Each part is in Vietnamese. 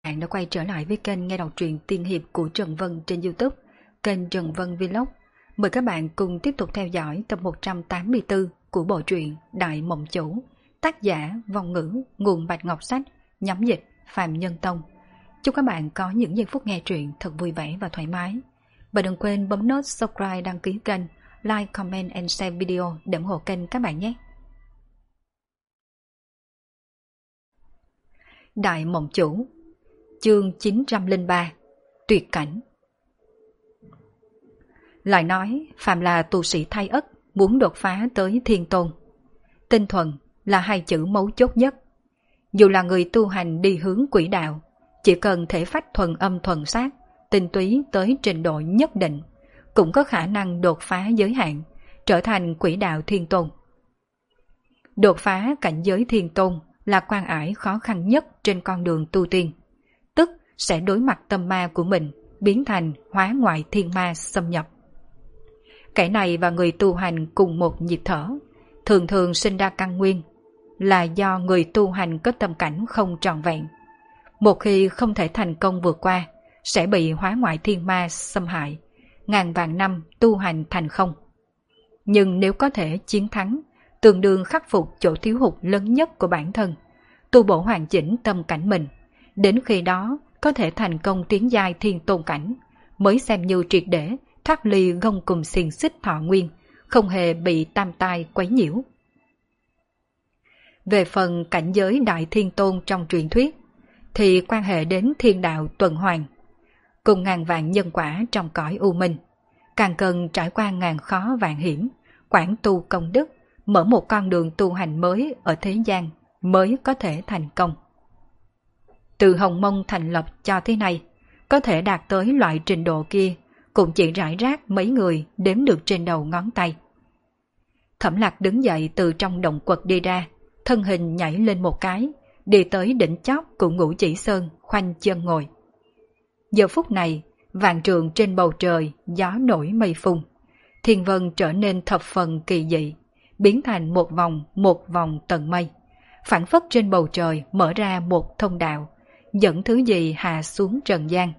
Bạn đã quay trở lại với kênh nghe đọc truyện tiên hiệp của Trần Vân trên YouTube, kênh Trần Vân Vlog. Mời các bạn cùng tiếp tục theo dõi tập 184 của bộ truyện Đại Mộng Chủ, tác giả Vong Ngữ, nguồn Bạch Ngọc Sách, nhóm dịch Phạm Nhân Tông. Chúc các bạn có những giây phút nghe truyện thật vui vẻ và thoải mái. Và đừng quên bấm nút subscribe, đăng ký kênh, like, comment and share video để ủng hộ kênh các bạn nhé. Đại Mộng Chủ, chương 903, tuyệt cảnh. Lại nói, phàm là tu sĩ thay ất muốn đột phá tới thiên tôn, tinh thuần là hai chữ mấu chốt nhất. Dù là người tu hành đi hướng quỷ đạo, chỉ cần thể phách thuần âm thuần sát, tinh túy tới trình độ nhất định, cũng có khả năng đột phá giới hạn, trở thành quỷ đạo thiên tôn. Đột phá cảnh giới thiên tôn là quan ải khó khăn nhất trên con đường tu tiên, tức sẽ đối mặt tâm ma của mình biến thành hóa ngoại thiên ma xâm nhập. Kẻ này và người tu hành cùng một nhịp thở, thường thường sinh ra căn nguyên là do người tu hành có tâm cảnh không trọn vẹn. Một khi không thể thành công vượt qua, sẽ bị hóa ngoại thiên ma xâm hại, ngàn vạn năm tu hành thành không. Nhưng nếu có thể chiến thắng, tương đương khắc phục chỗ thiếu hụt lớn nhất của bản thân, tu bổ hoàn chỉnh tâm cảnh mình, đến khi đó có thể thành công tiến giai thiên tôn cảnh, mới xem như triệt để thoát ly gông cùm xiềng xích thọ nguyên, không hề bị tam tai quấy nhiễu. Về phần cảnh giới đại thiên tôn trong truyền thuyết, thì quan hệ đến thiên đạo tuần hoàn, cùng ngàn vạn nhân quả trong cõi u minh, càng cần trải qua ngàn khó vạn hiểm, quảng tu công đức, mở một con đường tu hành mới ở thế gian mới có thể thành công. Từ Hồng Mông thành lập cho thế này, có thể đạt tới loại trình độ kia cũng chỉ rải rác mấy người đếm được trên đầu ngón tay. Thẩm Lạc đứng dậy từ trong động quật đi ra, thân hình nhảy lên một cái, đi tới đỉnh chóp của Ngũ Chỉ Sơn, khoanh chân ngồi. Giờ phút này, vạn trượng trên bầu trời gió nổi mây phun, thiên vân trở nên thập phần kỳ dị, biến thành một vòng tầng mây, phảng phất trên bầu trời mở ra một thông đạo, dẫn thứ gì hạ xuống trần gian.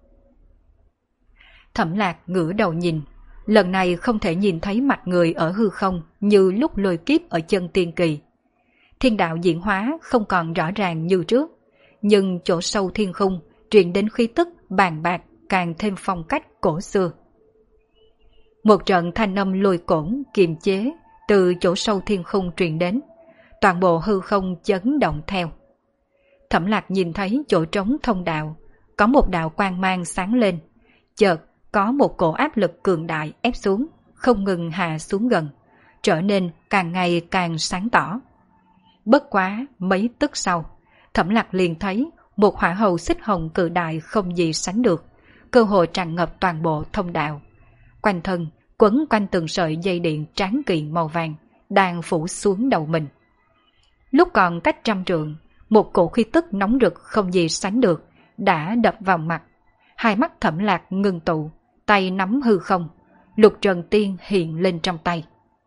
Thẩm Lạc ngửa đầu nhìn, lần này không thể nhìn thấy mặt người ở hư không như lúc lôi kiếp ở chân tiên kỳ. Thiên đạo diễn hóa không còn rõ ràng như trước, nhưng chỗ sâu thiên khung truyền đến khí tức bàn bạc càng thêm phong cách cổ xưa. Một trận thanh âm lôi cổn kiềm chế từ chỗ sâu thiên khung truyền đến, toàn bộ hư không chấn động theo. Thẩm Lạc nhìn thấy chỗ trống thông đạo, có một đạo quang mang sáng lên, chợt có một cổ áp lực cường đại ép xuống, không ngừng hạ xuống gần, trở nên càng ngày càng sáng tỏ. Bất quá mấy tức sau, Thẩm Lạc liền thấy một hỏa hầu xích hồng cự đại không gì sánh được, cơ hội tràn ngập toàn bộ thông đạo. Quanh thân quấn quanh từng sợi dây điện tráng kiện màu vàng đang phủ xuống đầu mình. Lúc còn cách trăm trượng, một cổ khí tức nóng rực không gì sánh được đã đập vào mặt. Hai mắt Thẩm Lạc ngưng tụ, tay nắm hư không, Lục Trần Tiên hiện lên trong tay.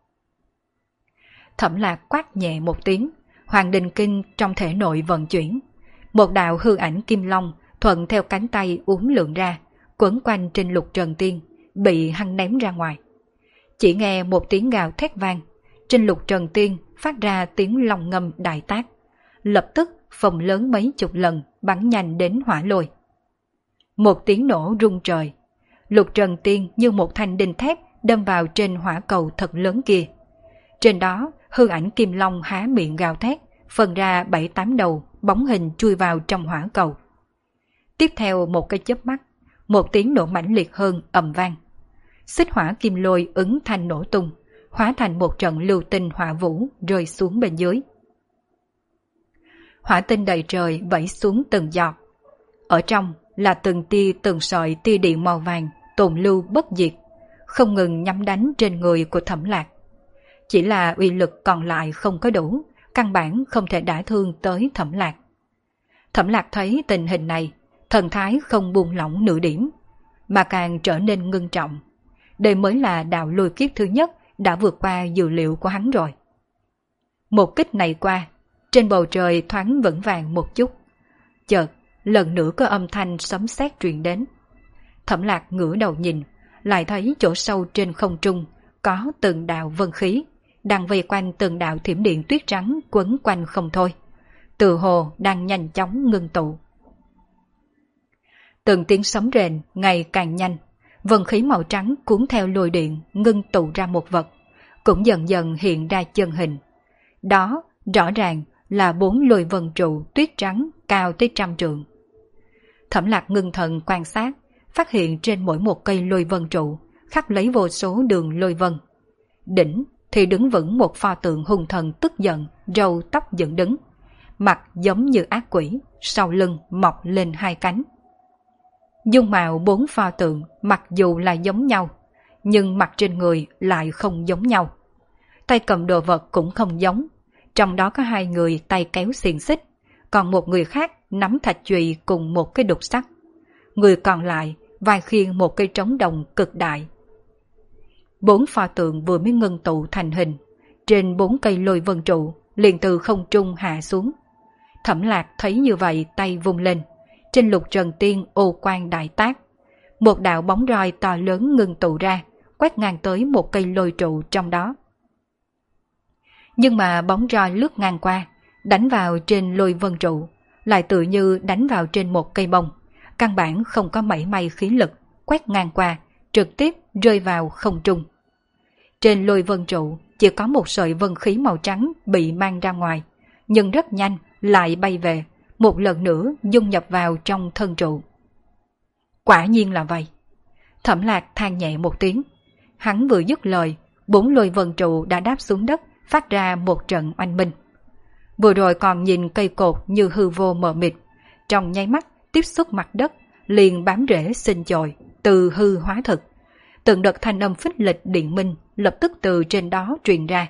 Thẩm Lạc quát nhẹ một tiếng, Hoàng Đình Kinh trong thể nội vận chuyển, một đạo hư ảnh kim long thuận theo cánh tay uốn lượn ra, quấn quanh trên Lục Trần Tiên, bị hăng ném ra ngoài. Chỉ nghe một tiếng gào thét vang, trên Lục Trần Tiên phát ra tiếng long ngâm đại tác, lập tức phồng lớn mấy chục lần, bắn nhanh đến hỏa lôi. Một tiếng nổ rung trời, Lục Trần Tiên như một thanh đinh thép đâm vào trên hỏa cầu thật lớn kia. Trên đó, hư ảnh kim long há miệng gào thét, phân ra 7-8 đầu, bóng hình chui vào trong hỏa cầu. Tiếp theo một cái chớp mắt, một tiếng nổ mãnh liệt hơn ầm vang. Xích hỏa kim lôi ứng thanh nổ tung, hóa thành một trận lưu tinh hỏa vũ rơi xuống bên dưới. Hỏa tinh đầy trời vẩy xuống từng giọt. Ở trong là từng tia từng sợi tia điện màu vàng tồn lưu bất diệt, không ngừng nhắm đánh trên người của Thẩm Lạc. Chỉ là uy lực còn lại không có đủ, căn bản không thể đả thương tới Thẩm Lạc. Thẩm Lạc thấy tình hình này, thần thái không buông lỏng nửa điểm, mà càng trở nên ngưng trọng. Đây mới là đạo lôi kiếp thứ nhất đã vượt qua dự liệu của hắn rồi. Một kích này qua, trên bầu trời thoáng vững vàng một chút. Chợt lần nữa có âm thanh sấm sét truyền đến. Thẩm Lạc ngửa đầu nhìn, lại thấy chỗ sâu trên không trung có từng đạo vân khí, đang vây quanh từng đạo thiểm điện tuyết trắng quấn quanh không thôi. Tự hồ đang nhanh chóng ngưng tụ. Từng tiếng sấm rền ngày càng nhanh, vân khí màu trắng cuốn theo lôi điện ngưng tụ ra một vật, cũng dần dần hiện ra chân hình. Đó rõ ràng là 4 lôi vân trụ tuyết trắng cao tới 100 trượng. Thẩm Lạc ngưng thần quan sát, phát hiện trên mỗi một cây lôi vân trụ khắc lấy vô số đường lôi vân. Đỉnh thì đứng vững một pho tượng hung thần tức giận, râu tóc dựng đứng, mặt giống như ác quỷ, sau lưng mọc lên 2 cánh. Dung mạo 4 pho tượng mặc dù là giống nhau, nhưng mặt trên người lại không giống nhau. Tay cầm đồ vật cũng không giống, trong đó có 2 người tay kéo xiềng xích, còn một người khác nắm thạch chùy cùng một cái đục sắt. Người còn lại vai khiêng một cây trống đồng cực đại. 4 pho tượng vừa mới ngưng tụ thành hình, trên 4 cây lôi vân trụ liền từ không trung hạ xuống. Thẩm Lạc thấy như vậy tay vung lên, trên lục trần tiên ô quang đại tác. Một đạo bóng roi to lớn ngưng tụ ra, quét ngang tới một cây lôi trụ trong đó. Nhưng mà bóng roi lướt ngang qua, đánh vào trên lôi vân trụ, lại tự như đánh vào trên một cây bông, căn bản không có mảy may khí lực, quét ngang qua, trực tiếp rơi vào không trung. Trên lôi vân trụ chỉ có một sợi vân khí màu trắng bị mang ra ngoài, nhưng rất nhanh lại bay về, một lần nữa dung nhập vào trong thân trụ. Quả nhiên là vậy. Thẩm Lạc than nhẹ một tiếng. Hắn vừa dứt lời, 4 lôi vân trụ đã đáp xuống đất, phát ra một trận oanh minh. Vừa rồi còn nhìn cây cột như hư vô mờ mịt, trong nháy mắt tiếp xúc mặt đất, liền bám rễ sinh chồi, từ hư hóa thực. Từng đợt thanh âm phích lịch điện minh lập tức từ trên đó truyền ra.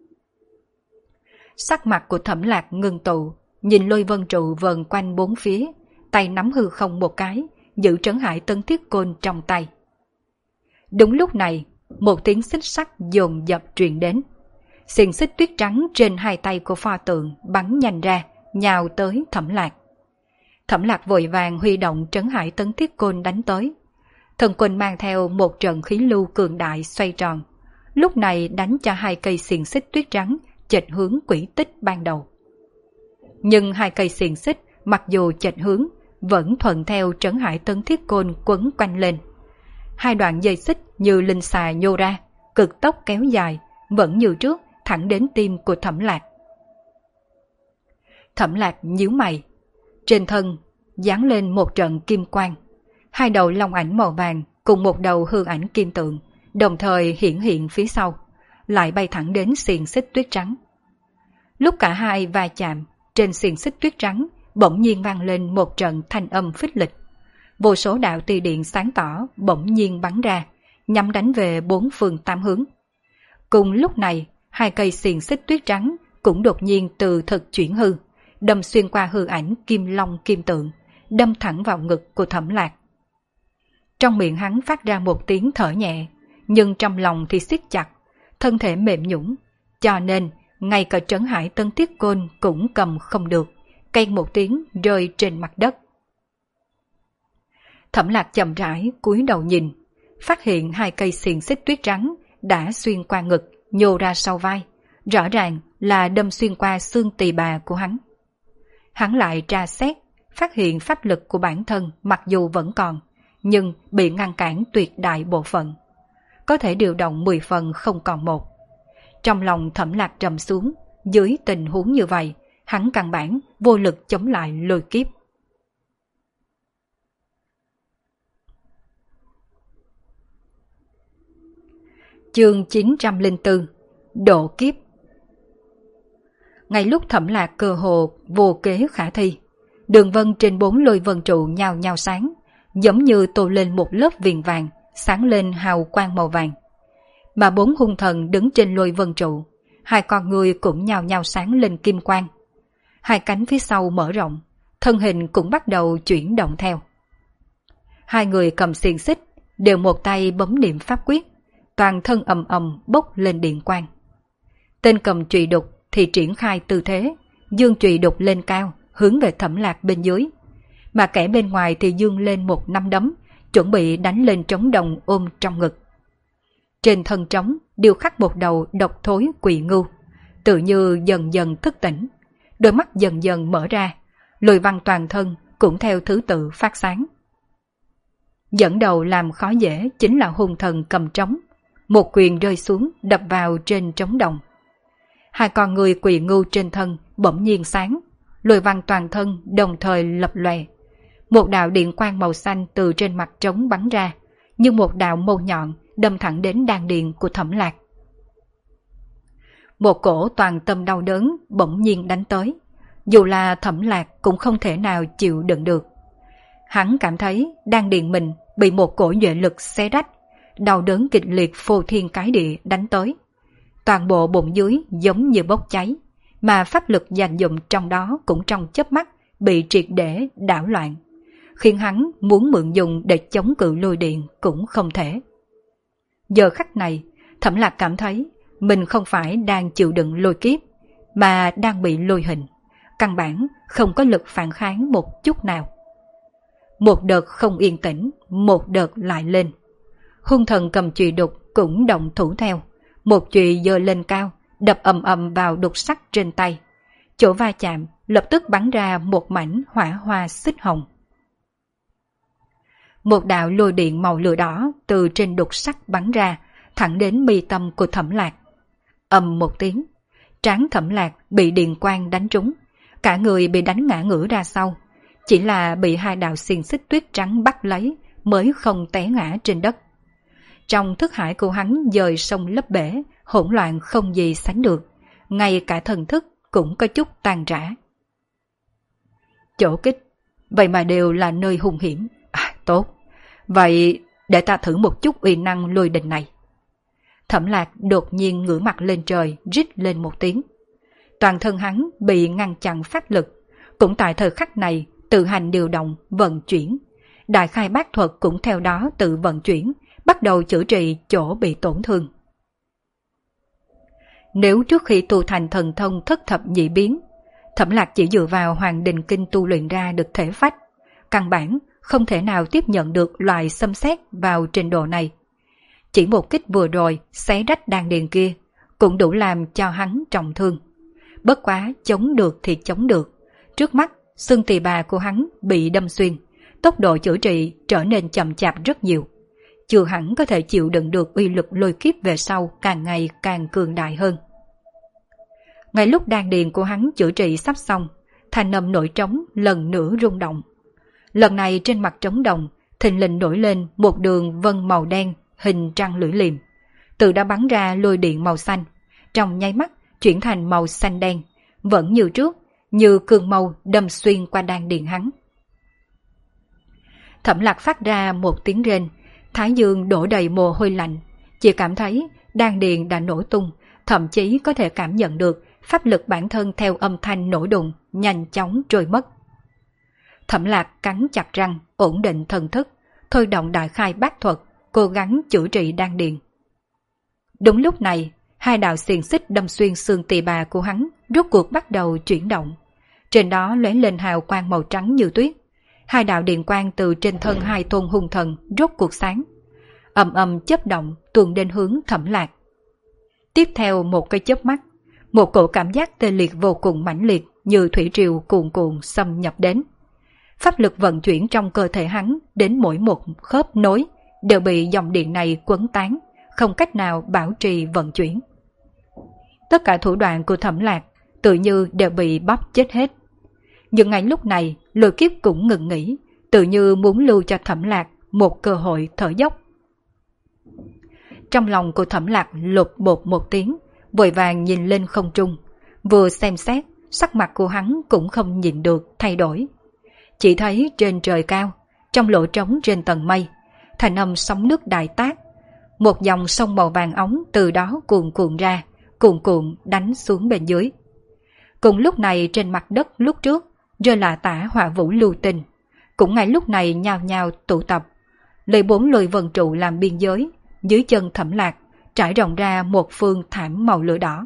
Sắc mặt của Thẩm Lạc ngưng tụ, nhìn lôi vân trụ vần quanh 4 phía, tay nắm hư không một cái, giữ Trấn Hải Tân Thiết Côn trong tay. Đúng lúc này, một tiếng xích sắt dồn dập truyền đến. Xiềng xích tuyết trắng trên 2 tay của pho tượng bắn nhanh ra, nhào tới Thẩm Lạc. Thẩm Lạc vội vàng huy động Trấn Hải Tấn Thiết Côn đánh tới. Thần quân mang theo một trận khí lưu cường đại xoay tròn, lúc này đánh cho 2 cây xiềng xích tuyết trắng chệch hướng quỹ tích ban đầu. Nhưng 2 cây xiềng xích mặc dù chệch hướng, vẫn thuận theo Trấn Hải Tấn Thiết Côn quấn quanh lên. 2 đoạn dây xích như linh xà nhô ra, cực tốc kéo dài, vẫn như trước thẳng đến tim của Thẩm Lạc. Thẩm Lạc nhíu mày, trên thân dán lên một trận kim quang, 2 đầu long ảnh màu vàng cùng một đầu hư ảnh kim tượng đồng thời hiện phía sau, lại bay thẳng đến xiềng xích tuyết trắng. Lúc cả hai va chạm, trên xiềng xích tuyết trắng bỗng nhiên vang lên một trận thanh âm phích lịch. Vô số đạo tia điện sáng tỏ bỗng nhiên bắn ra, nhắm đánh về 4 phương 8 hướng. Cùng lúc này, 2 cây xiềng xích tuyết trắng cũng đột nhiên từ thực chuyển hư, đâm xuyên qua hư ảnh kim long kim tượng, đâm thẳng vào ngực của Thẩm Lạc. Trong miệng hắn phát ra một tiếng thở nhẹ, nhưng trong lòng thì siết chặt, thân thể mềm nhũn, cho nên ngay cả Trấn Hải Tân Thiết Côn cũng cầm không được, keng một tiếng rơi trên mặt đất. Thẩm Lạc chậm rãi cúi đầu nhìn, phát hiện 2 cây xiềng xích tuyết trắng đã xuyên qua ngực, nhô ra sau vai, rõ ràng là đâm xuyên qua xương tỳ bà của hắn. Hắn lại tra xét, phát hiện pháp lực của bản thân mặc dù vẫn còn, nhưng bị ngăn cản tuyệt đại bộ phận, có thể điều động 10 phần không còn 1. Trong lòng Thẩm Lạc trầm xuống, dưới tình huống như vậy, hắn căn bản vô lực chống lại lôi kiếp. Chương 904 Độ kiếp. Ngay lúc Thẩm Lạc cơ hồ vô kế khả thi, đường vân trên 4 lôi vân trụ nhao nhao sáng, giống như tô lên một lớp viền vàng, sáng lên hào quang màu vàng. Mà 4 hung thần đứng trên lôi vân trụ, 2 con người cũng nhao nhao sáng lên kim quang. 2 cánh phía sau mở rộng, thân hình cũng bắt đầu chuyển động theo. 2 người cầm xiềng xích, đều một tay bấm niệm pháp quyết, toàn thân ầm ầm bốc lên điện quang. Tên cầm chùy đục thì triển khai tư thế, dương chùy đục lên cao, hướng về Thẩm Lạc bên dưới. mà kẻ bên ngoài thì giương lên một nắm đấm, chuẩn bị đánh lên trống đồng ôm trong ngực. Trên thân trống điêu khắc một đầu độc thối quỷ ngưu, tự như dần dần thức tỉnh, đôi mắt dần dần mở ra, lôi văn toàn thân cũng theo thứ tự phát sáng. Dẫn đầu làm khó dễ chính là hung thần cầm trống, một quyền rơi xuống đập vào trên trống đồng. Hai con người quỷ ngưu trên thân bỗng nhiên sáng, lôi văn toàn thân đồng thời lập lòe. Một đạo điện quang màu xanh từ trên mặt trống bắn ra, như một đạo mâu nhọn đâm thẳng đến đan điền của Thẩm Lạc. Một cổ toàn tâm đau đớn bỗng nhiên đánh tới, dù là Thẩm Lạc cũng không thể nào chịu đựng được. Hắn cảm thấy đan điền mình bị một cổ nhuệ lực xé rách, đau đớn kịch liệt phô thiên cái địa đánh tới. Toàn bộ bụng dưới giống như bốc cháy, mà pháp lực dành dụm trong đó cũng trong chớp mắt bị triệt để đảo loạn, khiến hắn muốn mượn dùng để chống cự lôi điện cũng không thể. Giờ khắc này, Thẩm Lạc cảm thấy mình không phải đang chịu đựng lôi kiếp, mà đang bị lôi hình, căn bản không có lực phản kháng một chút nào. Một đợt không yên tĩnh, một đợt lại lên. Hung thần cầm chùy đục cũng động thủ theo, một chùy giơ lên cao, đập ầm ầm vào đục sắt trên tay. Chỗ va chạm lập tức bắn ra một mảnh hỏa hoa xích hồng. Một đạo lôi điện màu lửa đỏ từ trên đục sắt bắn ra, thẳng đến mi tâm của Thẩm Lạc. Ầm một tiếng, trán Thẩm Lạc bị điện quang đánh trúng, cả người bị đánh ngã ngửa ra sau, chỉ là bị hai đạo xiềng xích tuyết trắng bắt lấy mới không té ngã trên đất. Trong thức hải của hắn dời sông lấp bể, hỗn loạn không gì sánh được, ngay cả thần thức cũng có chút tan rã. Chỗ kích, vậy mà đều là nơi hung hiểm. Tốt, vậy để ta thử một chút uy năng lôi đình này. Thẩm Lạc đột nhiên ngửa mặt lên trời, rít lên một tiếng. Toàn thân hắn bị ngăn chặn pháp lực, cũng tại thời khắc này tự hành điều động, vận chuyển. Đại khai bát thuật cũng theo đó tự vận chuyển, bắt đầu chữa trị chỗ bị tổn thương. Nếu trước khi tu thành thần thông thất thập nhị biến, Thẩm Lạc chỉ dựa vào Hoàng Đình Kinh tu luyện ra được thể phách, căn bản không thể nào tiếp nhận được loại xâm xét vào trình độ này. Chỉ một kích vừa rồi xé rách đan điền kia cũng đủ làm cho hắn trọng thương. Bất quá chống được thì chống được. Trước mắt xương tỳ bà của hắn bị đâm xuyên, tốc độ chữa trị trở nên chậm chạp rất nhiều. Chưa hẳn có thể chịu đựng được uy lực lôi kiếp về sau càng ngày càng cường đại hơn. Ngay lúc đan điền của hắn chữa trị sắp xong, thanh âm nổi trống lần nữa rung động. Lần này trên mặt trống đồng thình lình nổi lên một đường vân màu đen hình trăng lưỡi liềm, từ đã bắn ra lôi điện màu xanh, trong nháy mắt chuyển thành màu xanh đen, vẫn như trước, như cương mâu đâm xuyên qua đan điền hắn. Thẩm Lạc phát ra một tiếng rên, thái dương đổ đầy mồ hôi lạnh, chỉ cảm thấy đan điền đã nổ tung, thậm chí có thể cảm nhận được pháp lực bản thân theo âm thanh nổ đùng nhanh chóng trôi mất. Thẩm Lạc cắn chặt răng, ổn định thần thức, thôi động đại khai bát thuật, cố gắng chữa trị đan điền. Đúng lúc này, hai đạo xiềng xích đâm xuyên xương tỳ bà của hắn rốt cuộc bắt đầu chuyển động. Trên đó lóe lên hào quang màu trắng như tuyết. Hai đạo điện quang từ trên thân hai tôn hung thần rốt cuộc sáng, ầm ầm chớp động tuôn đến hướng Thẩm Lạc. Tiếp theo một cái chớp mắt, một cổ cảm giác tê liệt vô cùng mãnh liệt như thủy triều cuồn cuộn xâm nhập đến. Pháp lực vận chuyển trong cơ thể hắn đến mỗi một khớp nối đều bị dòng điện này quấn tán, không cách nào bảo trì vận chuyển. Tất cả thủ đoạn của Thẩm Lạc tự như đều bị bóp chết hết. Nhưng ngay lúc này, lôi kiếp cũng ngừng nghỉ, tự như muốn lưu cho Thẩm Lạc một cơ hội thở dốc. Trong lòng của Thẩm Lạc lột bột một tiếng, vội vàng nhìn lên không trung, vừa xem xét, sắc mặt của hắn cũng không nhìn được thay đổi. Chỉ thấy trên trời cao, trong lỗ trống trên tầng mây, thành âm sóng nước đại tác, một dòng sông màu vàng óng từ đó cuồn cuộn ra, cuồn cuộn đánh xuống bên dưới. Cùng lúc này trên mặt đất lúc trước rơi là tả hỏa vũ lưu tinh, cũng ngay lúc này nhao nhao tụ tập, lấy 4 lôi vân trụ làm biên giới, dưới chân Thẩm Lạc trải rộng ra một phương thảm màu lửa đỏ.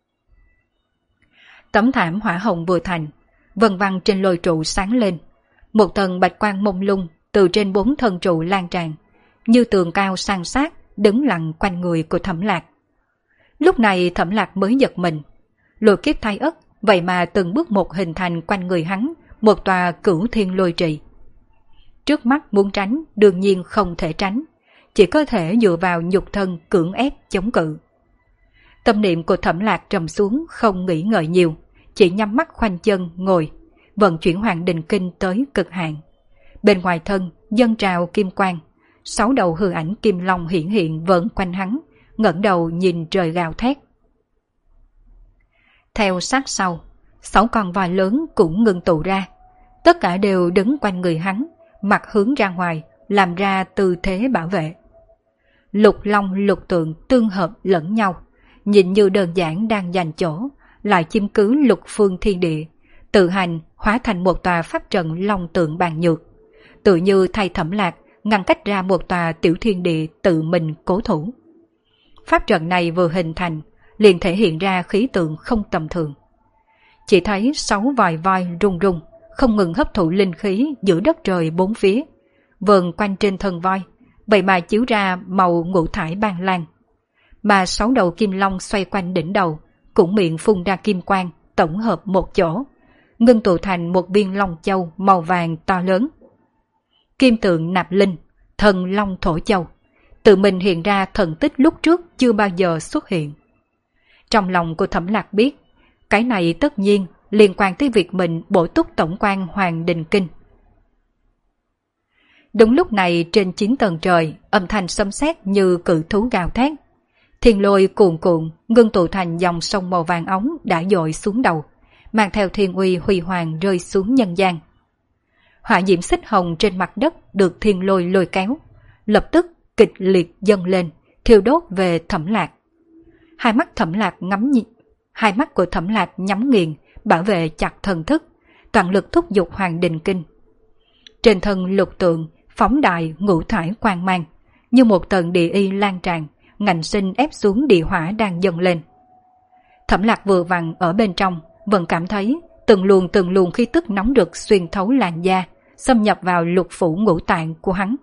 Tấm thảm hỏa hồng vừa thành, vân vân trên lôi trụ sáng lên, Một tầng bạch quang mông lung từ trên 4 thân trụ lan tràn, như tường cao san sát đứng lặng quanh người của Thẩm Lạc. Lúc này Thẩm Lạc mới giật mình, lôi kiếp thai ất vậy mà từng bước một hình thành quanh người hắn một tòa cửu thiên lôi trì. Trước mắt muốn tránh đương nhiên không thể tránh, chỉ có thể dựa vào nhục thân cưỡng ép chống cự. Tâm niệm của Thẩm Lạc trầm xuống không nghĩ ngợi nhiều, chỉ nhắm mắt khoanh chân ngồi, vận chuyển Hoàng Đình Kinh tới cực hạn. Bên ngoài thân dâng trào kim quang, 6 đầu hư ảnh kim long hiển hiện vờn quanh hắn, ngẩng đầu nhìn trời gào thét. Theo sát sau, 6 con voi lớn cũng ngưng tụ ra, tất cả đều đứng quanh người hắn, mặt hướng ra ngoài, làm ra tư thế bảo vệ. Lục long lục tượng tương hợp lẫn nhau, nhìn như đơn giản đang giành chỗ, lại chiếm cứ lục phương thiên địa, tự hành hóa thành một tòa pháp trận long tượng bàn nhược, tự như thay Thẩm Lạc ngăn cách ra một tòa tiểu thiên địa tự mình cố thủ. Pháp trận này vừa hình thành, liền thể hiện ra khí tượng không tầm thường. Chỉ thấy 6 vòi voi rung rung, không ngừng hấp thụ linh khí giữa đất trời bốn phía, vờn quanh trên thân voi, vậy mà chiếu ra màu ngũ thải ban lan. Mà 6 đầu kim long xoay quanh đỉnh đầu, cũng miệng phun ra kim quang, tổng hợp một chỗ, ngưng tụ thành một viên long châu màu vàng to lớn. Kim tượng nạp linh, thần long thổ châu, tự mình hiện ra thần tích lúc trước chưa bao giờ xuất hiện. Trong lòng của Thẩm Lạc biết, cái này tất nhiên liên quan tới việc mình bổ túc tổng quan Hoàng Đình Kinh. Đúng lúc này trên 9 tầng trời, âm thanh sấm sét như cự thú gào thét. Thiên lôi cuồn cuộn, ngưng tụ thành dòng sông màu vàng óng đã dội xuống đầu, mang theo thiên uy huy hoàng rơi xuống nhân gian. Hỏa diễm xích hồng trên mặt đất được thiên lôi lôi kéo, lập tức kịch liệt dâng lên, thiêu đốt về Thẩm Lạc. Hai mắt của Thẩm Lạc nhắm nghiền, bảo vệ chặt thần thức, toàn lực thúc giục Hoàng Đình Kinh. Trên thân lục tượng phóng đại ngũ thải quang mang, như một tầng địa y lan tràn, ngạnh sinh ép xuống địa hỏa đang dâng lên. Thẩm Lạc vừa vặn ở bên trong, vẫn cảm thấy từng luồng khí tức nóng rực xuyên thấu làn da, xâm nhập vào lục phủ ngũ tạng của hắn.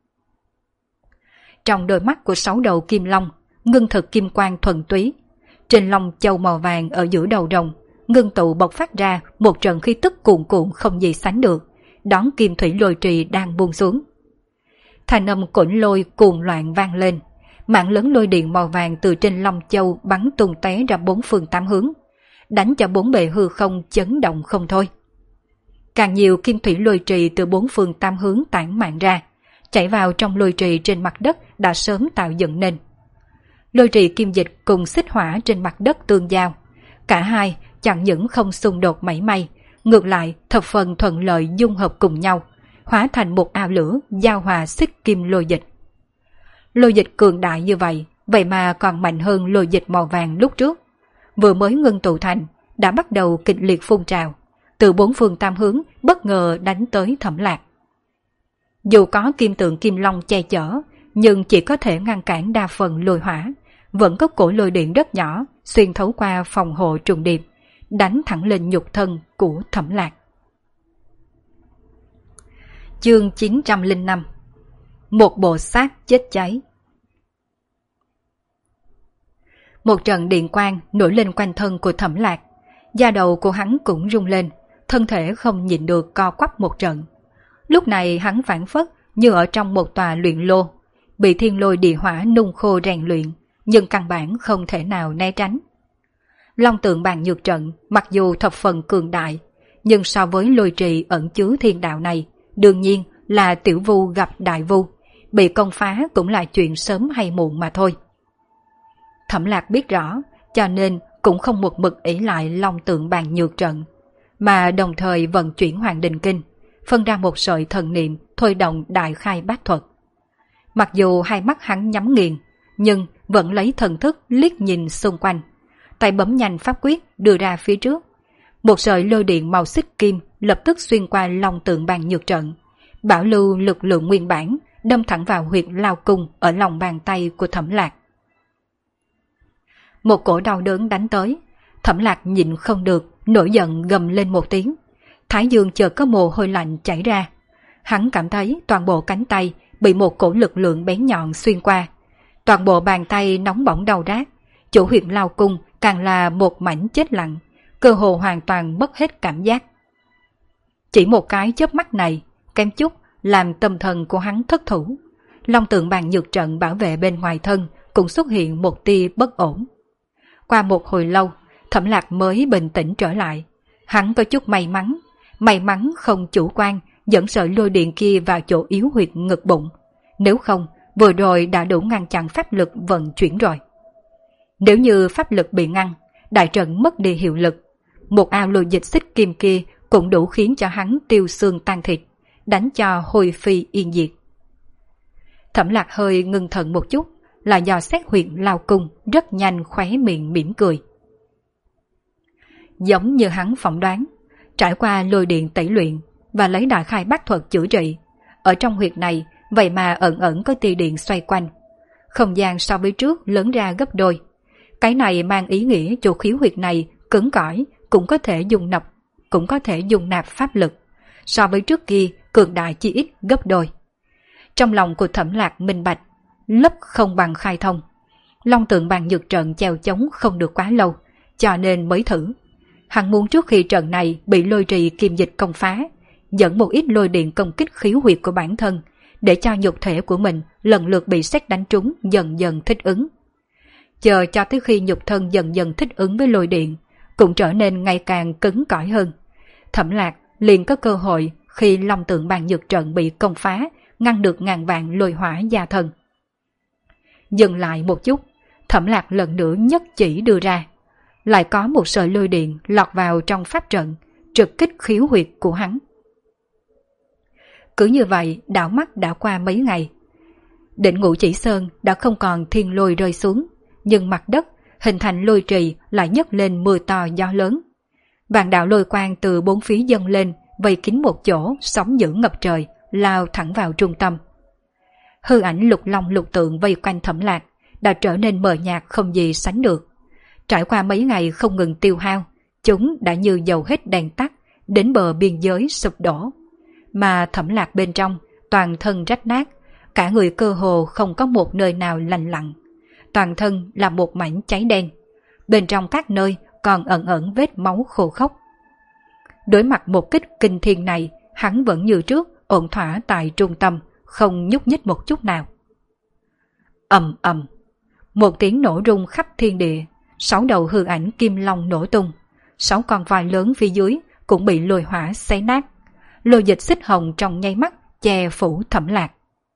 Trong đôi mắt của 6 đầu kim long, ngưng thực kim quang thuần túy. Trên long châu màu vàng ở giữa đầu rồng, ngưng tụ bộc phát ra một trận khí tức cuồn cuộn không gì sánh được, đón kim thủy lôi trì đang buông xuống. Thanh âm cổn lôi cuồng loạn vang lên, mạng lớn lôi điện màu vàng từ trên long châu bắn tung tóe ra 4 phương 8 hướng, đánh cho 4 bề hư không chấn động không thôi. Càng nhiều kim thủy lôi trì từ 4 phương 8 hướng tản mạn ra, chảy vào trong lôi trì trên mặt đất đã sớm tạo dựng nên. Lôi trì kim dịch cùng xích hỏa trên mặt đất tương giao, cả hai chẳng những không xung đột mảy may, ngược lại thập phần thuận lợi dung hợp cùng nhau, hóa thành một ao lửa giao hòa xích kim lôi dịch. Lôi dịch cường đại như vậy mà còn mạnh hơn lôi dịch màu vàng lúc trước. Vừa mới ngưng tụ thành, đã bắt đầu kịch liệt phun trào, từ 4 phương 8 hướng bất ngờ đánh tới Thẩm Lạc. Dù có kim tượng kim long che chở, nhưng chỉ có thể ngăn cản đa phần lôi hỏa, vẫn có cổ lôi điện rất nhỏ xuyên thấu qua phòng hộ trùng điệp, đánh thẳng lên nhục thân của Thẩm Lạc. Chương 905. Một bộ xác chết cháy. Một trận điện quang nổi lên quanh thân của Thẩm Lạc, da đầu của hắn cũng rung lên, thân thể không nhịn được co quắp một trận. Lúc này hắn phảng phất như ở trong một tòa luyện lô, bị thiên lôi địa hỏa nung khô rèn luyện, nhưng căn bản không thể nào né tránh. Long tượng bàn nhược trận mặc dù thập phần cường đại, nhưng so với lôi trì ẩn chứa thiên đạo này, đương nhiên là tiểu vu gặp đại vu, bị công phá cũng là chuyện sớm hay muộn mà thôi. Thẩm Lạc biết rõ, cho nên cũng không một mực ỷ lại long tượng bàn nhược trận, mà đồng thời vận chuyển Hoàng Đình Kinh, phân ra một sợi thần niệm thôi động đại khai bát thuật. Mặc dù hai mắt hắn nhắm nghiền, nhưng vẫn lấy thần thức liếc nhìn xung quanh, tay bấm nhanh pháp quyết đưa ra phía trước. Một sợi lôi điện màu xích kim lập tức xuyên qua long tượng bàn nhược trận, bảo lưu lực lượng nguyên bản, đâm thẳng vào huyệt lao cung ở lòng bàn tay của Thẩm Lạc. Một cổ đau đớn đánh tới, Thẩm Lạc nhịn không được, nổi giận gầm lên một tiếng. Thái dương chợt có mồ hôi lạnh chảy ra. Hắn cảm thấy toàn bộ cánh tay bị một cổ lực lượng bén nhọn xuyên qua. Toàn bộ bàn tay nóng bỏng đau rát, chỗ huyệt lao cung càng là một mảnh chết lặng, cơ hồ hoàn toàn mất hết cảm giác. Chỉ một cái chớp mắt này, kém chút làm tâm thần của hắn thất thủ. Long tượng bàn nhược trận bảo vệ bên ngoài thân cũng xuất hiện một tia bất ổn. Qua một hồi lâu, Thẩm Lạc mới bình tĩnh trở lại. Hắn có chút may mắn không chủ quan dẫn sợi lôi điện kia vào chỗ yếu huyệt ngực bụng. Nếu không, vừa rồi đã đủ ngăn chặn pháp lực vận chuyển rồi. Nếu như pháp lực bị ngăn, đại trận mất đi hiệu lực, một ao lôi dịch xích kim kia cũng đủ khiến cho hắn tiêu xương tan thịt, đánh cho hồi phi yên diệt. Thẩm Lạc hơi ngưng thần một chút, là do xét huyệt lao cung, rất nhanh khóe miệng mỉm cười. Giống như hắn phỏng đoán, trải qua lôi điện tẩy luyện và lấy đại khai bát thuật chữa trị, ở trong huyệt này vậy mà ẩn ẩn có tia điện xoay quanh. Không gian so với trước lớn ra gấp đôi. Cái này mang ý nghĩa chỗ khiếu huyệt này cứng cỏi cũng có thể dùng nạp pháp lực, so với trước kia cường đại chỉ ít gấp đôi. Trong lòng của Thẩm Lạc minh bạch, lấp không bằng khai thông. Long tượng bàn nhược trận chèo chống không được quá lâu, cho nên mới thử. Hắn muốn trước khi trận này bị lôi trì kim dịch công phá, dẫn một ít lôi điện công kích khiếu huyệt của bản thân, để cho nhục thể của mình lần lượt bị sét đánh trúng dần dần thích ứng. Chờ cho tới khi nhục thân dần dần thích ứng với lôi điện, cũng trở nên ngày càng cứng cỏi hơn. Thẩm Lạc liền có cơ hội khi long tượng bàn nhược trận bị công phá, ngăn được ngàn vạn lôi hỏa gia thân. Dừng lại một chút, Thẩm Lạc lần nữa nhất chỉ đưa ra. Lại có một sợi lôi điện lọt vào trong pháp trận, trực kích khiếu huyệt của hắn. Cứ như vậy đảo mắt đã qua mấy ngày. Đỉnh Ngũ Chỉ Sơn đã không còn thiên lôi rơi xuống, nhưng mặt đất hình thành lôi trì lại nhấc lên mưa to gió lớn. Vạn đạo lôi quang từ bốn phía dâng lên, vây kín một chỗ, sóng dữ ngập trời, lao thẳng vào trung tâm. Hư ảnh lục long lục tượng vây quanh Thẩm Lạc đã trở nên mờ nhạt không gì sánh được. Trải qua mấy ngày không ngừng tiêu hao, chúng đã như dầu hết đèn tắt, đến bờ biên giới sụp đổ. Mà Thẩm Lạc bên trong toàn thân rách nát, cả người cơ hồ không có một nơi nào lành lặn. Toàn thân là một mảnh cháy đen, bên trong các nơi còn ẩn ẩn vết máu khô khốc. Đối mặt một kích kinh thiên này, hắn vẫn như trước ổn thỏa tại trung tâm, không nhúc nhích một chút nào. Ầm ầm, một tiếng nổ rung khắp thiên địa, 6 đầu hư ảnh kim long nổ tung, 6 con voi lớn phía dưới cũng bị lôi hỏa xé nát. Lôi dịch xích hồng trong nháy mắt che phủ Thẩm Lạc.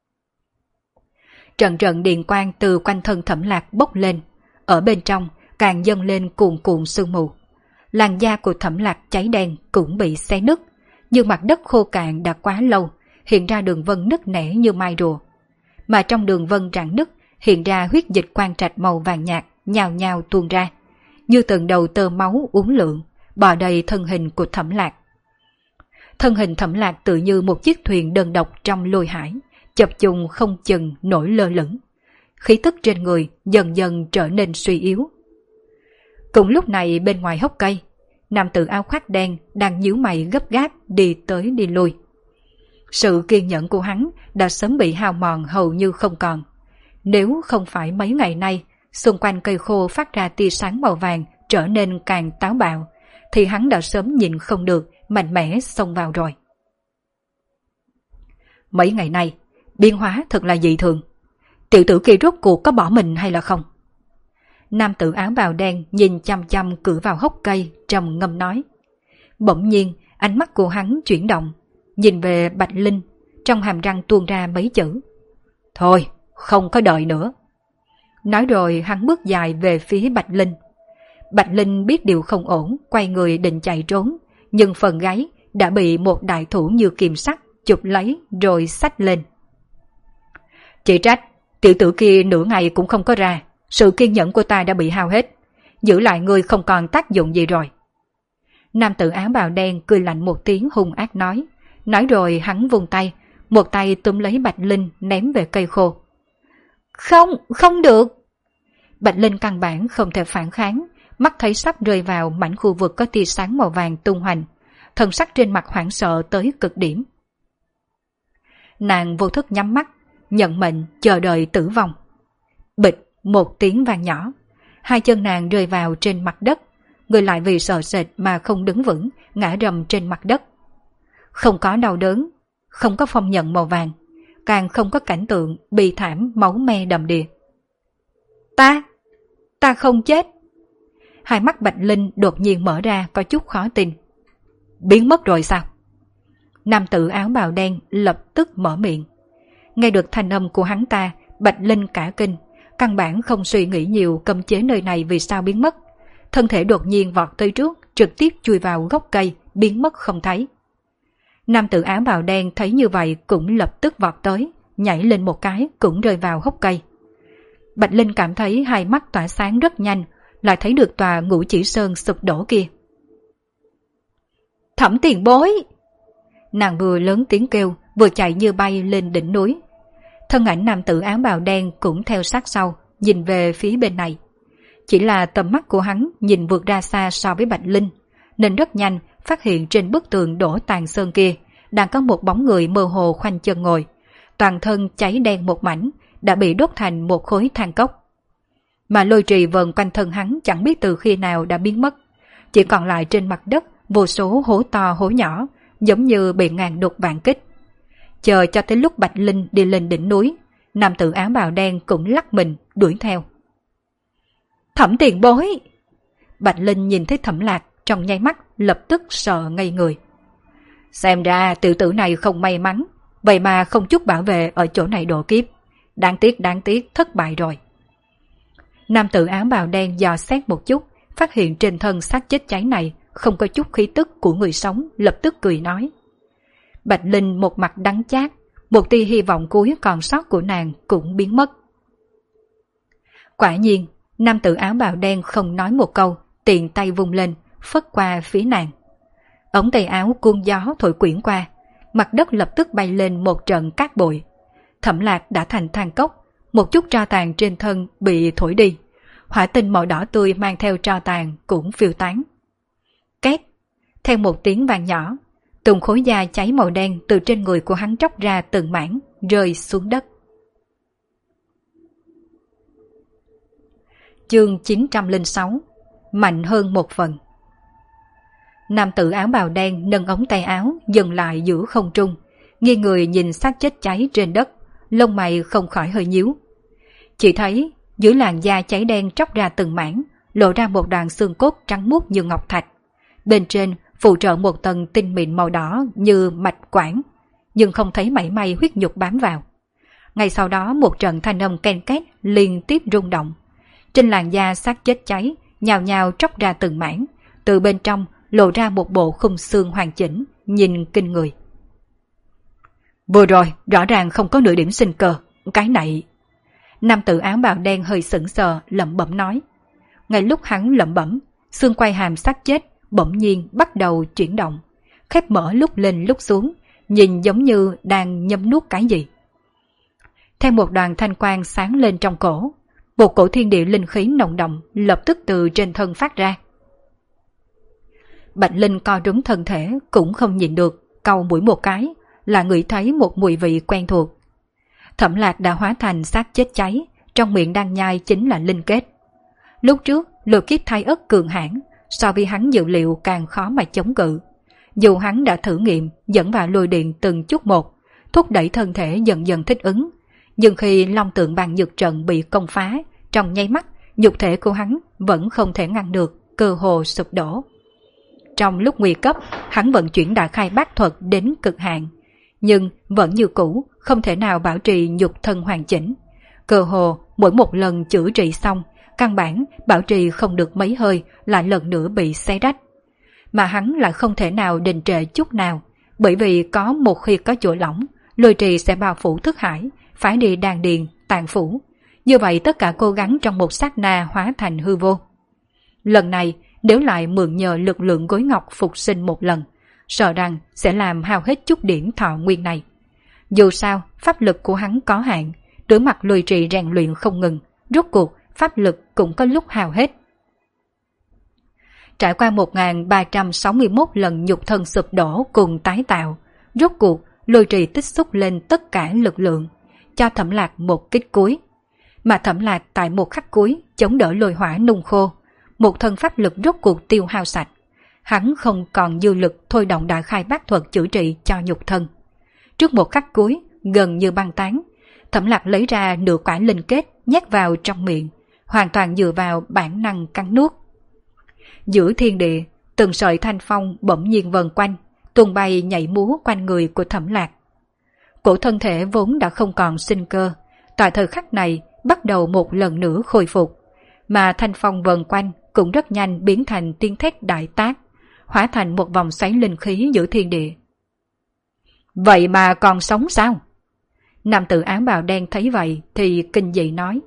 Trận trận điện quang từ quanh thân Thẩm Lạc bốc lên, ở bên trong càng dâng lên cuồn cuộn sương mù. Làn da của Thẩm Lạc cháy đen cũng bị xé nứt, nhưng mặt đất khô cạn đã quá lâu, hiện ra đường vân nứt nẻ như mai rùa. Mà trong đường vân rạn nứt hiện ra huyết dịch quang trạch màu vàng nhạt nhào nhào tuôn ra, như từng đầu tơ máu uốn lượn, bò đầy thân hình của Thẩm Lạc. Thân hình Thẩm Lạc tự như một chiếc thuyền đơn độc trong lôi hải, chập trùng không chừng nổi lơ lửng. Khí tức trên người dần dần trở nên suy yếu. Cùng lúc này bên ngoài hốc cây, nam tử áo khoác đen đang nhíu mày gấp gáp đi tới đi lui. Sự kiên nhẫn của hắn đã sớm bị hao mòn hầu như không còn. Nếu không phải mấy ngày nay xung quanh cây khô phát ra tia sáng màu vàng trở nên càng táo bạo, thì hắn đã sớm nhìn không được, mạnh mẽ xông vào rồi. Mấy ngày nay biến hóa thật là dị thường. Tiểu tử kia rốt cuộc có bỏ mình hay là không? Nam tử áo bào đen nhìn chăm chăm cửa vào hốc cây, trầm ngâm nói. Bỗng nhiên ánh mắt của hắn chuyển động, nhìn về Bạch Linh, trong hàm răng tuôn ra mấy chữ. Thôi, không có đợi nữa. Nói rồi hắn bước dài về phía Bạch Linh. Bạch Linh biết điều không ổn, quay người định chạy trốn, nhưng phần gáy đã bị một đại thủ như kiềm sắt chụp lấy rồi xách lên. Chỉ trách, tiểu tử kia nửa ngày cũng không có ra, sự kiên nhẫn của ta đã bị hao hết, giữ lại ngươi không còn tác dụng gì rồi. Nam tử áo bào đen cười lạnh một tiếng hung ác nói rồi hắn vung tay, một tay túm lấy Bạch Linh ném về cây khô. Không được. Bạch Linh căn bản không thể phản kháng, mắt thấy sắp rơi vào mảnh khu vực có tia sáng màu vàng tung hoành, thần sắc trên mặt hoảng sợ tới cực điểm. Nàng vô thức nhắm mắt, nhận mệnh chờ đợi tử vong. Bịch, một tiếng vang nhỏ, hai chân nàng rơi vào trên mặt đất, người lại vì sợ sệt mà không đứng vững, ngã rầm trên mặt đất. Không có đau đớn, không có phong nhận màu vàng, càng không có cảnh tượng bi thảm máu me đầm đìa. Ta không chết. Hai mắt Bạch Linh đột nhiên mở ra có chút khó tin. Biến mất rồi sao? Nam tử áo bào đen lập tức mở miệng. Nghe được thanh âm của hắn ta, Bạch Linh cả kinh, căn bản không suy nghĩ nhiều cấm chế nơi này vì sao biến mất. Thân thể đột nhiên vọt tới trước, trực tiếp chui vào gốc cây, biến mất không thấy. Nam tử áo bào đen thấy như vậy cũng lập tức vọt tới, nhảy lên một cái cũng rơi vào hốc cây. Bạch Linh cảm thấy hai mắt tỏa sáng rất nhanh, lại thấy được tòa Ngũ Chỉ Sơn sụp đổ kia. Thẩm tiền bối! Nàng vừa lớn tiếng kêu, vừa chạy như bay lên đỉnh núi. Thân ảnh nam tử áo bào đen cũng theo sát sau, nhìn về phía bên này. Chỉ là tầm mắt của hắn nhìn vượt ra xa so với Bạch Linh, nên rất nhanh phát hiện trên bức tường đổ tàn sơn kia đang có một bóng người mơ hồ khoanh chân ngồi, toàn thân cháy đen một mảnh, đã bị đốt thành một khối than cốc. Mà lôi trì vờn quanh thân hắn chẳng biết từ khi nào đã biến mất, chỉ còn lại trên mặt đất vô số hố to hố nhỏ, giống như bị ngàn đục vạn kích. Chờ cho tới lúc Bạch Linh đi lên đỉnh núi, nam tử áo bào đen cũng lắc mình đuổi theo. Thẩm tiền bối! Bạch Linh nhìn thấy Thẩm Lạc, trong nháy mắt lập tức sợ ngây người. Xem ra tiểu tử này không may mắn, vậy mà không chút bảo vệ ở chỗ này độ kiếp. Đáng tiếc, thất bại rồi. Nam tử áo bào đen dò xét một chút, phát hiện trên thân xác chết cháy này không có chút khí tức của người sống, lập tức cười nói. Bạch Linh một mặt đắng chát, một tia hy vọng cuối còn sót của nàng cũng biến mất. Quả nhiên, nam tử áo bào đen không nói một câu, tiện tay vung lên, phất qua phía nàng. Ống tay áo cuốn gió thổi quyển qua, mặt đất lập tức bay lên một trận cát bụi. Thẩm Lạc đã thành than cốc, một chút tro tàn trên thân bị thổi đi, hỏa tinh màu đỏ tươi mang theo tro tàn cũng phiêu tán. Két, theo một tiếng vang nhỏ, từng khối da cháy màu đen từ trên người của hắn tróc ra từng mảng, rơi xuống đất. Chương 906, mạnh hơn một phần. Nam tử áo bào đen nâng ống tay áo dừng lại giữa không trung, nghiêng người nhìn xác chết cháy trên đất, lông mày không khỏi hơi nhíu. Chỉ thấy dưới làn da cháy đen tróc ra từng mảng, lộ ra một đoạn xương cốt trắng muốt như ngọc thạch. Bên trên phụ trợ một tầng tinh mịn màu đỏ như mạch quản, nhưng không thấy mảy may huyết nhục bám vào. Ngay sau đó một trận thanh âm ken két liên tiếp rung động. Trên làn da xác chết cháy nhào nhào tróc ra từng mảng, từ bên trong lộ ra một bộ khung xương hoàn chỉnh, nhìn kinh người. Vừa rồi rõ ràng không có nửa điểm sinh cơ, cái này... Nam tử áo bào đen hơi sững sờ lẩm bẩm nói. Ngay lúc hắn lẩm bẩm, xương quai hàm xác chết bỗng nhiên bắt đầu chuyển động, khép mở lúc lên lúc xuống, nhìn giống như đang nhấm nuốt cái gì. Theo một đoàn thanh quang sáng lên trong cổ, một cổ thiên địa linh khí nồng đậm lập tức từ trên thân phát ra. Bạch Linh co rúm thân thể cũng không nhịn được, cau mũi một cái, là ngửi thấy một mùi vị quen thuộc. Thẩm Lạc đã hóa thành xác chết cháy, trong miệng đang nhai chính là linh kết. Lúc trước lôi kiếp thai ất cường hãn, so với hắn dự liệu càng khó mà chống cự. Dù hắn đã thử nghiệm dẫn vào lôi điện từng chút một, thúc đẩy thân thể dần dần thích ứng, nhưng khi long tượng bàn nhược trận bị công phá, trong nháy mắt nhục thể của hắn vẫn không thể ngăn được, cơ hồ sụp đổ. Trong lúc nguy cấp, hắn vận chuyển đại khai bát thuật đến cực hạn, nhưng vẫn như cũ không thể nào bảo trì nhục thân hoàn chỉnh. Cơ hồ mỗi một lần chữa trị xong, căn bản bảo trì không được mấy hơi lại lần nữa bị xé rách. Mà hắn lại không thể nào đình trệ chút nào, bởi vì có một khi có chỗ lỏng, lôi trì sẽ bao phủ thức hải, phải đi đàn điền, tàn phủ. Như vậy tất cả cố gắng trong một sát na hóa thành hư vô. Lần này nếu lại mượn nhờ lực lượng gối ngọc phục sinh một lần, sợ rằng sẽ làm hao hết chút điểm thọ nguyên này. Dù sao pháp lực của hắn có hạn, đối mặt lôi trì rèn luyện không ngừng, rốt cuộc pháp lực cũng có lúc hao hết. Trải qua 1361 lần nhục thân sụp đổ cùng tái tạo, rốt cuộc lôi trì tích xúc lên tất cả lực lượng, cho Thẩm Lạc một kích cuối. Mà Thẩm Lạc tại một khắc cuối chống đỡ lôi hỏa nung khô, một thân pháp lực rốt cuộc tiêu hao sạch. Hắn không còn dư lực thôi động đại khai bát thuật chữa trị cho nhục thân. Trước một khắc cuối, gần như băng tán, Thẩm Lạc lấy ra nửa quả linh kết nhét vào trong miệng, hoàn toàn dựa vào bản năng cắn nuốt. Giữa thiên địa, từng sợi thanh phong bỗng nhiên vần quanh, tung bay nhảy múa quanh người của Thẩm Lạc. Cổ thân thể vốn đã không còn sinh cơ, tại thời khắc này bắt đầu một lần nữa khôi phục, mà thanh phong vần quanh cũng rất nhanh biến thành tiếng thét đại tác, hóa thành một vòng xoáy linh khí giữa thiên địa. Vậy mà còn sống sao? Nam tử áo bào đen thấy vậy thì kinh dị nói.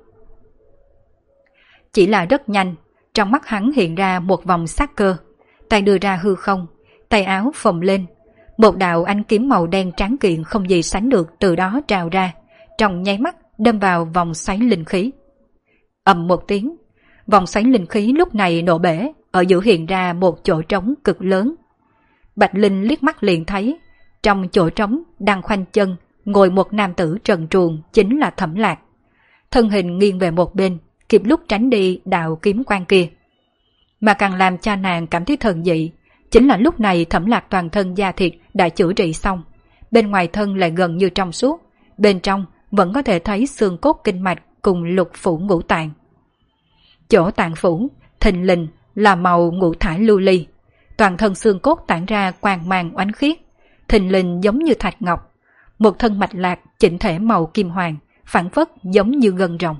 Chỉ là rất nhanh, trong mắt hắn hiện ra một vòng sát cơ, tay đưa ra hư không, tay áo phồng lên, một đạo ánh kiếm màu đen tráng kiện không gì sánh được từ đó trào ra, trong nháy mắt đâm vào vòng xoáy linh khí. Ầm một tiếng, vòng xoáy linh khí lúc này nổ bể, ở giữa hiện ra một chỗ trống cực lớn. Bạch Linh liếc mắt liền thấy, trong chỗ trống đang khoanh chân ngồi một nam tử trần truồng, chính là Thẩm Lạc. Thân hình nghiêng về một bên, kịp lúc tránh đi đạo kiếm quang kia. Mà càng làm cho nàng cảm thấy thần dị, chính là lúc này Thẩm Lạc toàn thân da thịt đã chữa trị xong, bên ngoài thân lại gần như trong suốt, bên trong vẫn có thể thấy xương cốt kinh mạch cùng lục phủ ngũ tạng. Chỗ tạng phủ thình lình là màu ngũ thải lưu ly, toàn thân xương cốt tản ra quang mang oánh khiết, thình lình giống như thạch ngọc, một thân mạch lạc chỉnh thể màu kim hoàng, phảng phất giống như gân rồng.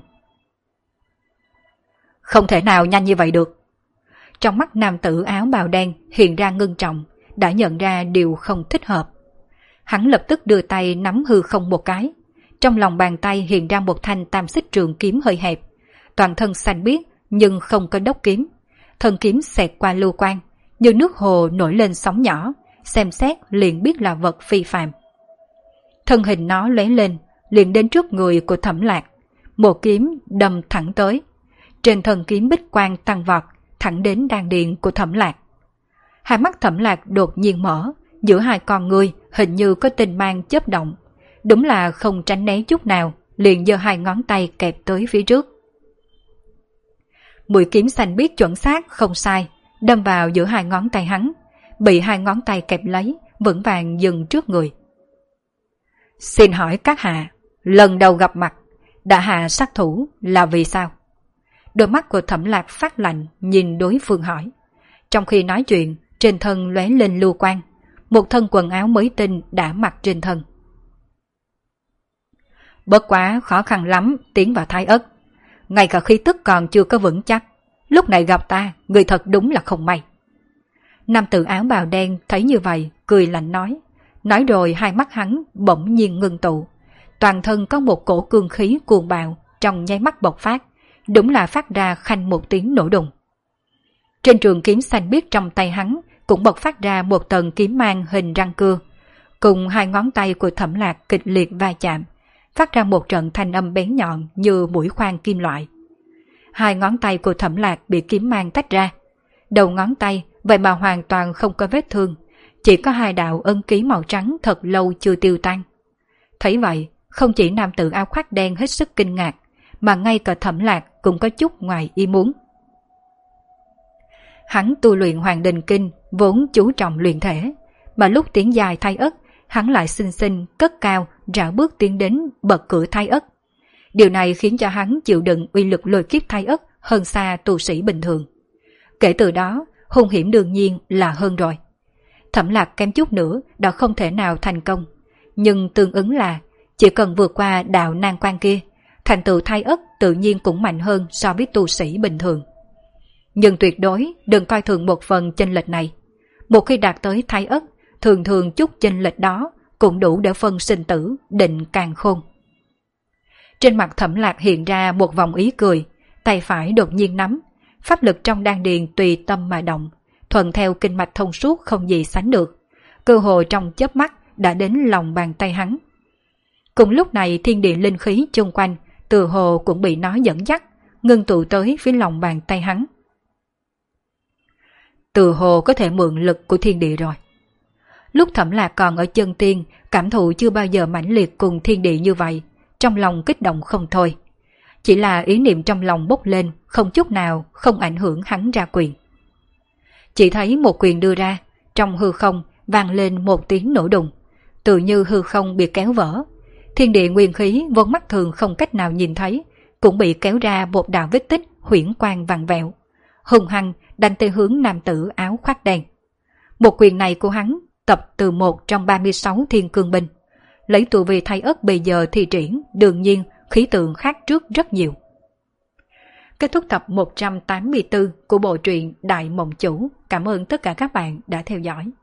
Không thể nào nhanh như vậy được. Trong mắt nam tử áo bào đen hiện ra ngưng trọng, đã nhận ra điều không thích hợp. Hắn lập tức đưa tay nắm hư không một cái, trong lòng bàn tay hiện ra một thanh tam xích trường kiếm hơi hẹp, toàn thân xanh biếc nhưng không có đốc kiếm, thân kiếm xẹt qua lưu quang, như nước hồ nổi lên sóng nhỏ, xem xét liền biết là vật phi phàm. Thân hình nó lóe lên, liền đến trước người của Thẩm Lạc, một kiếm đâm thẳng tới. Trên thân kiếm bích quang tăng vọt, thẳng đến đan điền của Thẩm Lạc. Hai mắt Thẩm Lạc đột nhiên mở, giữa hai con ngươi hình như có tinh mang chớp động, đúng là không tránh né chút nào, liền giơ hai ngón tay kẹp tới phía trước. Mũi kiếm xanh biếc chuẩn xác không sai, đâm vào giữa hai ngón tay hắn, bị hai ngón tay kẹp lấy, vững vàng dừng trước người. Xin hỏi các hạ, lần đầu gặp mặt, đã hạ sát thủ là vì sao? Đôi mắt của Thẩm Lạc phát lạnh nhìn đối phương hỏi. Trong khi nói chuyện, trên thân lóe lên lưu quang, một thân quần áo mới tinh đã mặc trên thân. Bất quá khó khăn lắm tiến vào Thái Ất, ngay cả khí tức còn chưa có vững chắc, lúc này gặp ta, người thật đúng là không may. Nam tử áo bào đen thấy như vậy, cười lạnh nói rồi hai mắt hắn bỗng nhiên ngưng tụ, toàn thân có một cổ cương khí cuồng bạo trong nháy mắt bộc phát, đúng là phát ra khanh một tiếng nổ đùng. Trên trường kiếm xanh biếc trong tay hắn cũng bộc phát ra một tầng kiếm mang hình răng cưa, cùng hai ngón tay của Thẩm Lạc kịch liệt va chạm, phát ra một trận thanh âm bén nhọn như mũi khoan kim loại. Hai ngón tay của Thẩm Lạc bị kiếm mang tách ra, đầu ngón tay vậy mà hoàn toàn không có vết thương, chỉ có hai đạo ấn ký màu trắng thật lâu chưa tiêu tan. Thấy vậy, không chỉ nam tử áo khoác đen hết sức kinh ngạc, mà ngay cả Thẩm Lạc cũng có chút ngoài ý muốn. Hắn tu luyện Hoàng Đình Kinh vốn chú trọng luyện thể, mà lúc tiến dài Thái Ất, hắn lại xinh xinh cất cao rảo bước tiến đến bậc cửa Thái Ất. Điều này khiến cho hắn chịu đựng uy lực lôi kiếp Thái Ất hơn xa tu sĩ bình thường. Kể từ đó, hung hiểm đương nhiên là hơn rồi. Thẩm Lạc kém chút nữa đã không thể nào thành công, nhưng tương ứng là chỉ cần vượt qua đạo nan quan kia, thành tựu Thái Ất tự nhiên cũng mạnh hơn so với tu sĩ bình thường. Nhưng tuyệt đối đừng coi thường một phần chênh lệch này. Một khi đạt tới Thái Ất, thường thường chút chênh lệch đó cũng đủ để phân sinh tử, định càn khôn. Trên mặt Thẩm Lạc hiện ra một vòng ý cười, tay phải đột nhiên nắm, pháp lực trong đan điền tùy tâm mà động, thuận theo kinh mạch thông suốt không gì sánh được, cơ hồ trong chớp mắt đã đến lòng bàn tay hắn. Cùng lúc này thiên địa linh khí chung quanh từ hồ cũng bị nó dẫn dắt, ngưng tụ tới phía lòng bàn tay hắn. từ hồ có thể mượn lực của thiên địa rồi. Lúc Thẩm Lạc còn ở chân tiên, cảm thụ chưa bao giờ mãnh liệt cùng thiên địa như vậy, trong lòng kích động không thôi. Chỉ là ý niệm trong lòng bốc lên, không chút nào không ảnh hưởng hắn ra quyền. Chỉ thấy một quyền đưa ra, trong hư không vang lên một tiếng nổ đùng, tự như hư không bị kéo vỡ. Thiên địa nguyên khí vốn mắt thường không cách nào nhìn thấy, cũng bị kéo ra một đạo vết tích huyễn quang vằn vẹo, hùng hăng đánh tới hướng nam tử áo khoác đen. Một quyền này của hắn tập từ một trong 36 thiên cương binh, lấy tụ vì thay ất bây giờ thi triển, đương nhiên khí tượng khác trước rất nhiều. Kết thúc tập 184 của bộ truyện Đại Mộng Chủ. Cảm ơn tất cả các bạn đã theo dõi.